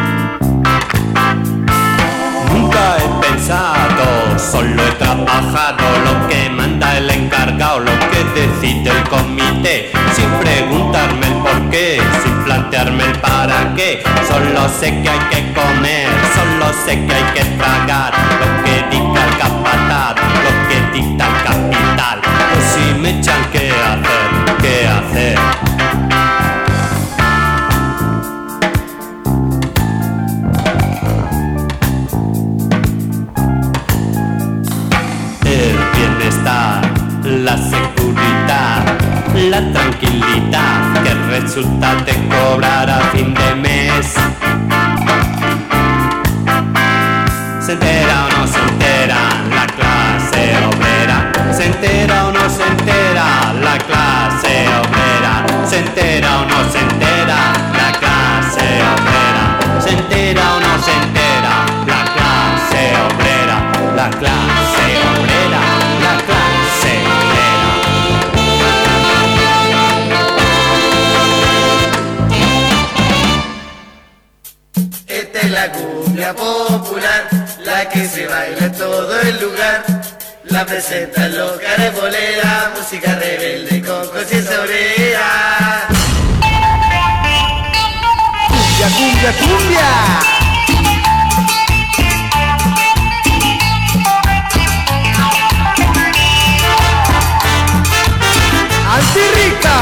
Nunca he pensado, solo he trabajado lo que manda el encargado, lo que decide el comité, sin preguntarme el por qué, sin plantearme el para qué. Solo sé que hay que comer, solo sé que hay que tragar, lo que dicta el capataz, lo que dicta el capital. Pues si me echan, ¿qué hacer? ¿Qué hacer? El bienestar, la seguridad, la tranquilidad que resulta de cobrar a fin de mes. ¿Se entera o no se entera la clase obrera? ¿Se entera o no se entera la clase obrera? ¿Se entera o no se entera la clase obrera? ¿Se entera o no se entera la clase obrera? La clase obrera, la clase obrera. Esta es la cumbia popular, la que se baila en todo el lugar. La presentan los carepoleras, música rebelde con conciencia obrera. ¡Cumbia, cumbia, cumbia! ¡Antirrica!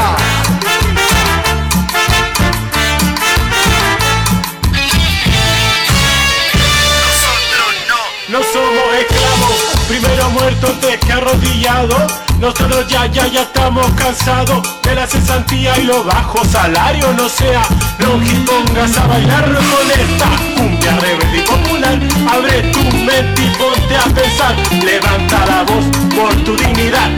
No somos esclavos, primero muertos antes que arrodillados. Nosotros ya estamos cansados de la cesantía y los bajos salarios. No sea longe y pongas a bailar con esta cumbia rebelde y popular. Abre tu mente y ponte a pensar, levanta la voz por tu dignidad.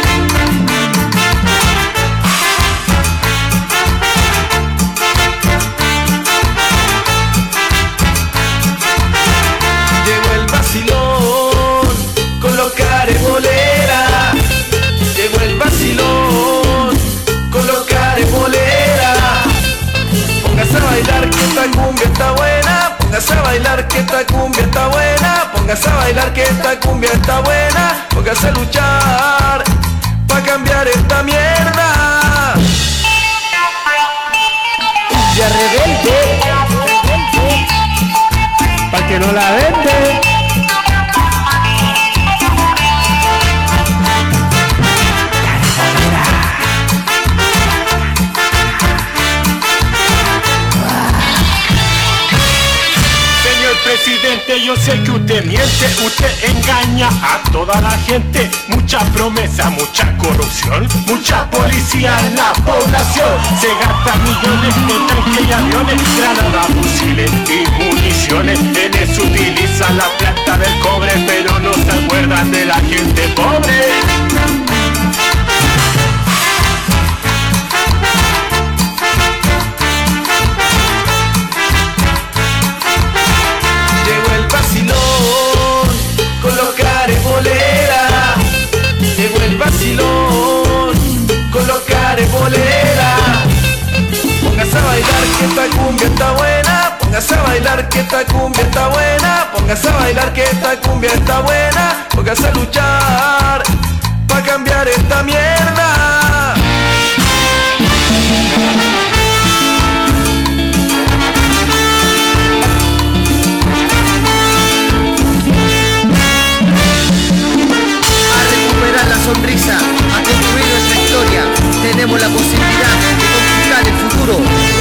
Con los carebolera, llegó el vacilón. Con los carebolera, póngase a bailar que esta cumbia está buena. Póngase a bailar que esta cumbia está buena. Póngase a bailar que esta cumbia está buena. Póngase a luchar pa' cambiar esta mierda. Cumbia rebelde, pa' que no la vende. Presidente, yo sé que usted miente, usted engaña a toda la gente. Mucha promesa, mucha corrupción, mucha policía en la población. Se gasta millones en tanques y aviones, granadas, fusiles y municiones. En eso utiliza la plata del cobre, pero no se acuerdan de la gente pobre. cumbia está buena, póngase a bailar que esta cumbia está buena, póngase a bailar que esta cumbia está buena, póngase a luchar pa' cambiar esta mierda. La sonrisa, a construir nuestra historia. Tenemos la posibilidad de conquistar el futuro.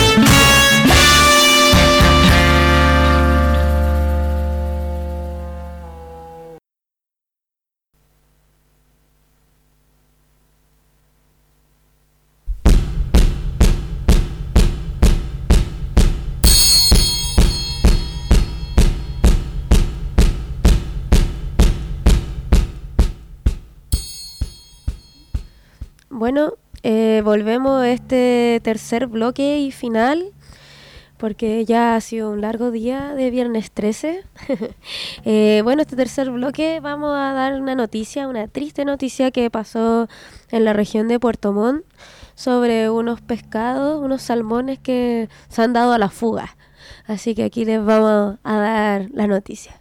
Bueno, volvemos a este tercer bloque y final, porque ya ha sido un largo día de viernes 13. Bueno, este tercer bloque vamos a dar una noticia, una triste noticia que pasó en la región de Puerto Montt sobre unos pescados, unos salmones que se han dado a la fuga. Así que aquí les vamos a dar la noticia.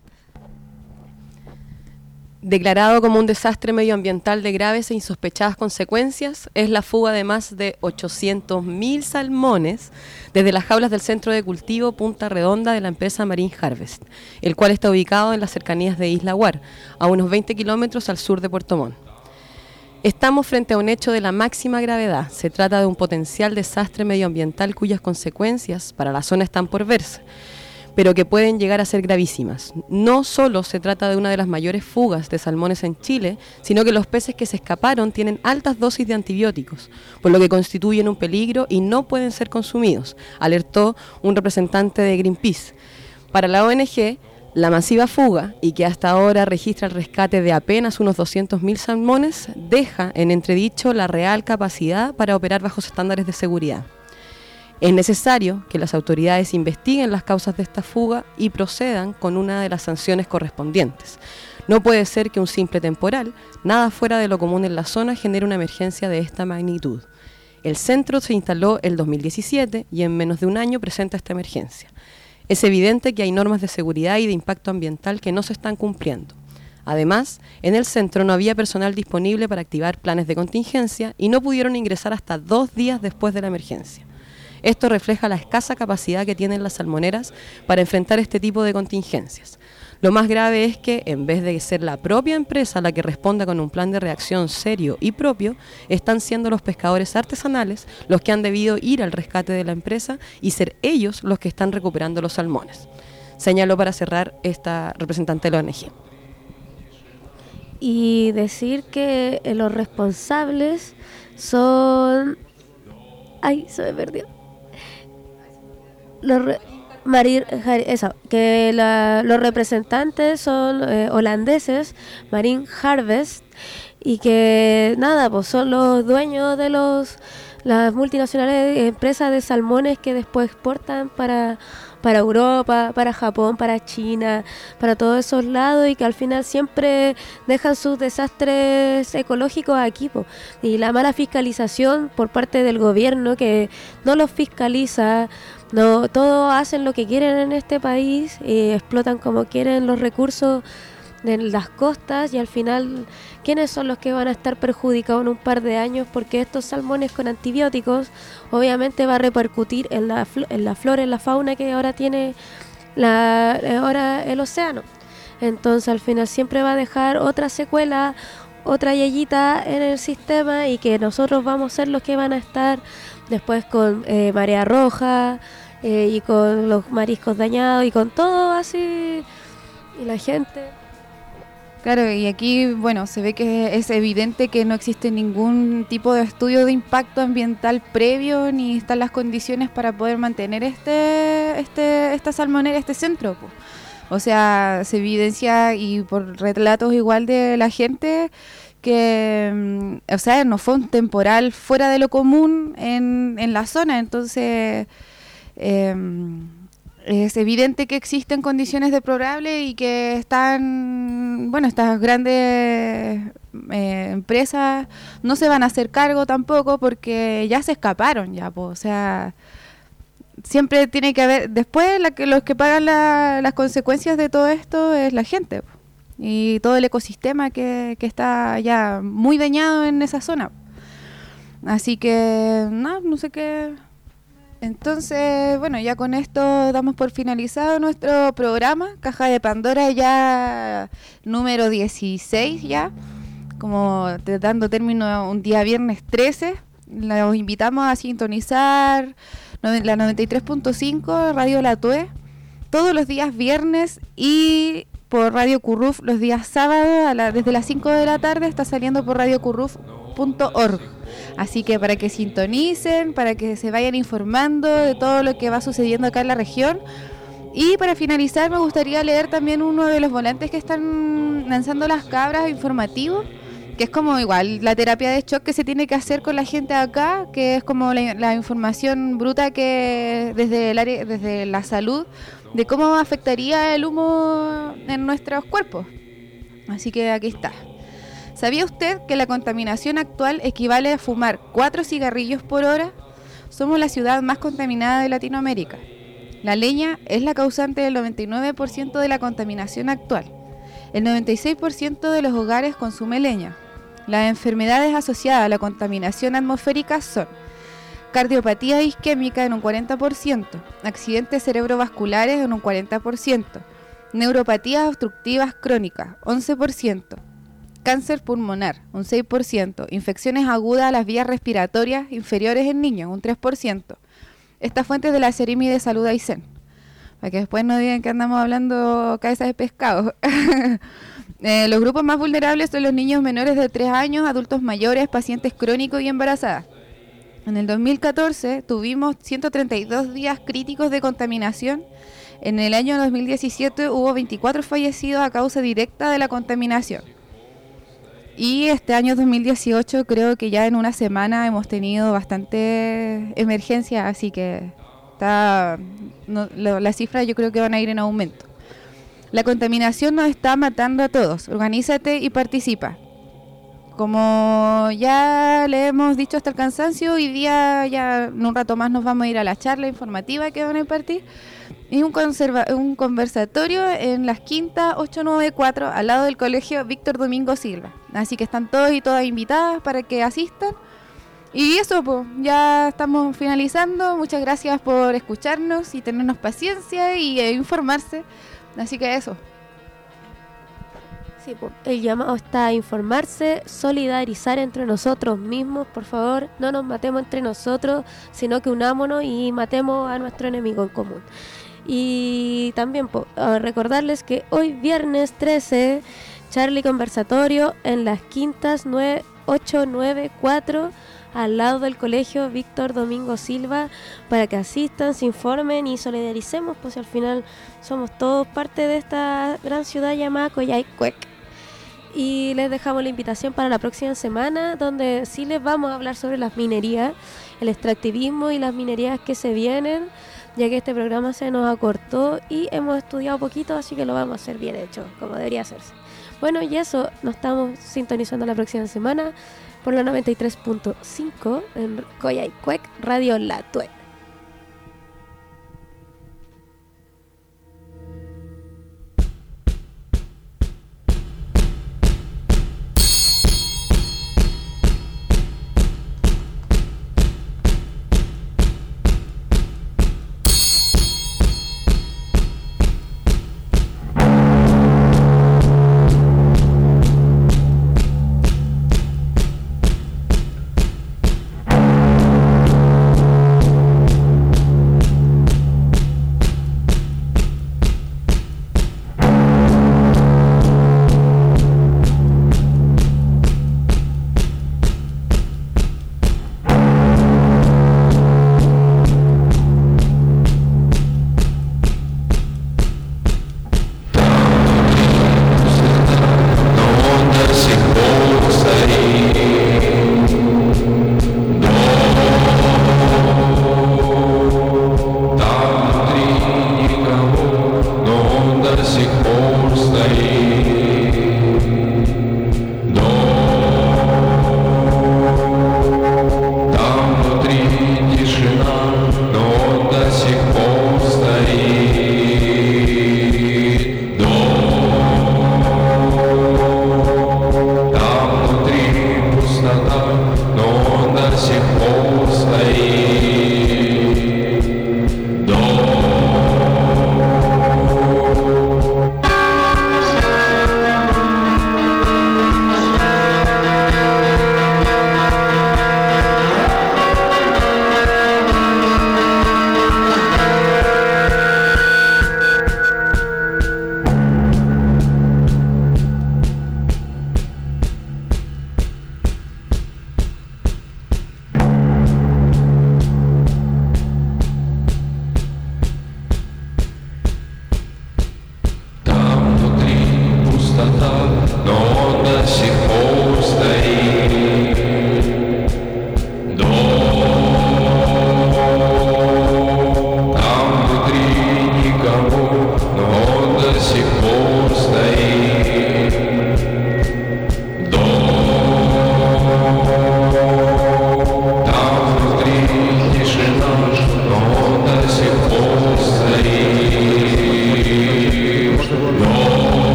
Declarado como un desastre medioambiental de graves e insospechadas consecuencias, es la fuga de más de 800.000 salmones desde las jaulas del centro de cultivo Punta Redonda de la empresa Marine Harvest, el cual está ubicado en las cercanías de Isla Guar, a unos 20 kilómetros al sur de Puerto Montt. Estamos frente a un hecho de la máxima gravedad. Se trata de un potencial desastre medioambiental cuyas consecuencias para la zona están por verse, pero que pueden llegar a ser gravísimas. No solo se trata de una de las mayores fugas de salmones en Chile, sino que los peces que se escaparon tienen altas dosis de antibióticos, por lo que constituyen un peligro y no pueden ser consumidos, alertó un representante de Greenpeace. Para la ONG, la masiva fuga, y que hasta ahora registra el rescate de apenas unos 200.000 salmones, deja en entredicho la real capacidad para operar bajo estándares de seguridad. Es necesario que las autoridades investiguen las causas de esta fuga y procedan con una de las sanciones correspondientes. No puede ser que un simple temporal, nada fuera de lo común en la zona, genere una emergencia de esta magnitud. El centro se instaló el 2017 y en menos de un año presenta esta emergencia. Es evidente que hay normas de seguridad y de impacto ambiental que no se están cumpliendo. Además, en el centro no había personal disponible para activar planes de contingencia y no pudieron ingresar hasta 2 días después de la emergencia. Esto refleja la escasa capacidad que tienen las salmoneras para enfrentar este tipo de contingencias. Lo más grave es que, en vez de ser la propia empresa la que responda con un plan de reacción serio y propio, están siendo los pescadores artesanales los que han debido ir al rescate de la empresa y ser ellos los que están recuperando los salmones. Señaló para cerrar esta representante de la ONG. Y decir que los responsables son... ¡Ay, se me perdió! Los representantes son holandeses, Marine Harvest, y que nada, pues son los dueños de las multinacionales empresas de salmones que después exportan para Europa, para Japón, para China, para todos esos lados, y que al final siempre dejan sus desastres ecológicos aquí, po. Y la mala fiscalización por parte del gobierno que no los fiscaliza. No, todos hacen lo que quieren en este país y explotan como quieren los recursos de las costas, y al final, ¿quiénes son los que van a estar perjudicados en un par de años? Porque estos salmones con antibióticos obviamente va a repercutir en la flora, en la fauna que ahora tiene ahora el océano. Entonces al final siempre va a dejar otra secuela, otra yeyita en el sistema, y que nosotros vamos a ser los que van a estar después con marea roja, y con los mariscos dañados y con todo así, y la gente... Claro, y aquí, bueno, se ve que es evidente que no existe ningún tipo de estudio de impacto ambiental previo, ni están las condiciones para poder mantener esta salmonera, este centro, pues. O sea, se evidencia, y por relatos igual de la gente, que, o sea, no fue un temporal fuera de lo común en la zona. Entonces, es evidente que existen condiciones deplorables y que están, bueno, estas grandes empresas no se van a hacer cargo tampoco, porque ya se escaparon ya, pues, o sea, siempre tiene que haber, después los que pagan las consecuencias de todo esto es la gente y todo el ecosistema que está ya muy dañado en esa zona. Así que no sé qué. Entonces, bueno, ya con esto damos por finalizado nuestro programa Caja de Pandora, ya número 16 ya, como dando término a un día viernes 13. Los invitamos a sintonizar la 93.5 Radio La Tue todos los días viernes y por Radio Curruf los días sábados desde las 5 de la tarde está saliendo por radiocurruf.org. Así que para que sintonicen, para que se vayan informando de todo lo que va sucediendo acá en la región. Y para finalizar me gustaría leer también uno de los volantes que están lanzando las cabras informativos, que es como igual la terapia de shock que se tiene que hacer con la gente acá, que es como la información bruta que desde la salud, de cómo afectaría el humo en nuestros cuerpos. Así que aquí está. ¿Sabía usted que la contaminación actual equivale a fumar 4 cigarrillos por hora? Somos la ciudad más contaminada de Latinoamérica. La leña es la causante del 99% de la contaminación actual. El 96% de los hogares consume leña. Las enfermedades asociadas a la contaminación atmosférica son cardiopatía isquémica en un 40%, accidentes cerebrovasculares en un 40%, neuropatías obstructivas crónicas, 11%, cáncer pulmonar, un 6%, infecciones agudas a las vías respiratorias inferiores en niños, un 3%. Estas fuentes de la Seremi de Salud Aysén, para que después no digan que andamos hablando cabezas de pescado. Los grupos más vulnerables son los niños menores de 3 años, adultos mayores, pacientes crónicos y embarazadas. En el 2014 tuvimos 132 días críticos de contaminación. En el año 2017 hubo 24 fallecidos a causa directa de la contaminación. Y este año 2018 creo que ya en una semana hemos tenido bastante emergencia, así que las cifras yo creo que van a ir en aumento. La contaminación nos está matando a todos. Organízate y participa. Como ya le hemos dicho hasta el cansancio, hoy día ya en un rato más nos vamos a ir a la charla informativa que van a impartir. Y un conversatorio en las Quintas 894 al lado del colegio Víctor Domingo Silva. Así que están todos y todas invitadas para que asistan. Y eso, pues, ya estamos finalizando. Muchas gracias por escucharnos y tenernos paciencia y informarse. Así que eso. Sí, pues, el llamado está a informarse, solidarizar entre nosotros mismos, por favor, no nos matemos entre nosotros, sino que unámonos y matemos a nuestro enemigo en común. Y también recordarles que hoy viernes 13, Charlie Conversatorio en las Quintas 894 al lado del colegio Víctor Domingo Silva, para que asistan, se informen y solidaricemos, pues al final somos todos parte de esta gran ciudad llamada Coyhaiquec. Y les dejamos la invitación para la próxima semana, donde sí les vamos a hablar sobre las minerías, el extractivismo y las minerías que se vienen, ya que este programa se nos acortó y hemos estudiado poquito, así que lo vamos a hacer bien hecho, como debería hacerse. Bueno, y eso, nos estamos sintonizando la próxima semana por la 93.5 en Coyhaiquec, Radio La Tue. marche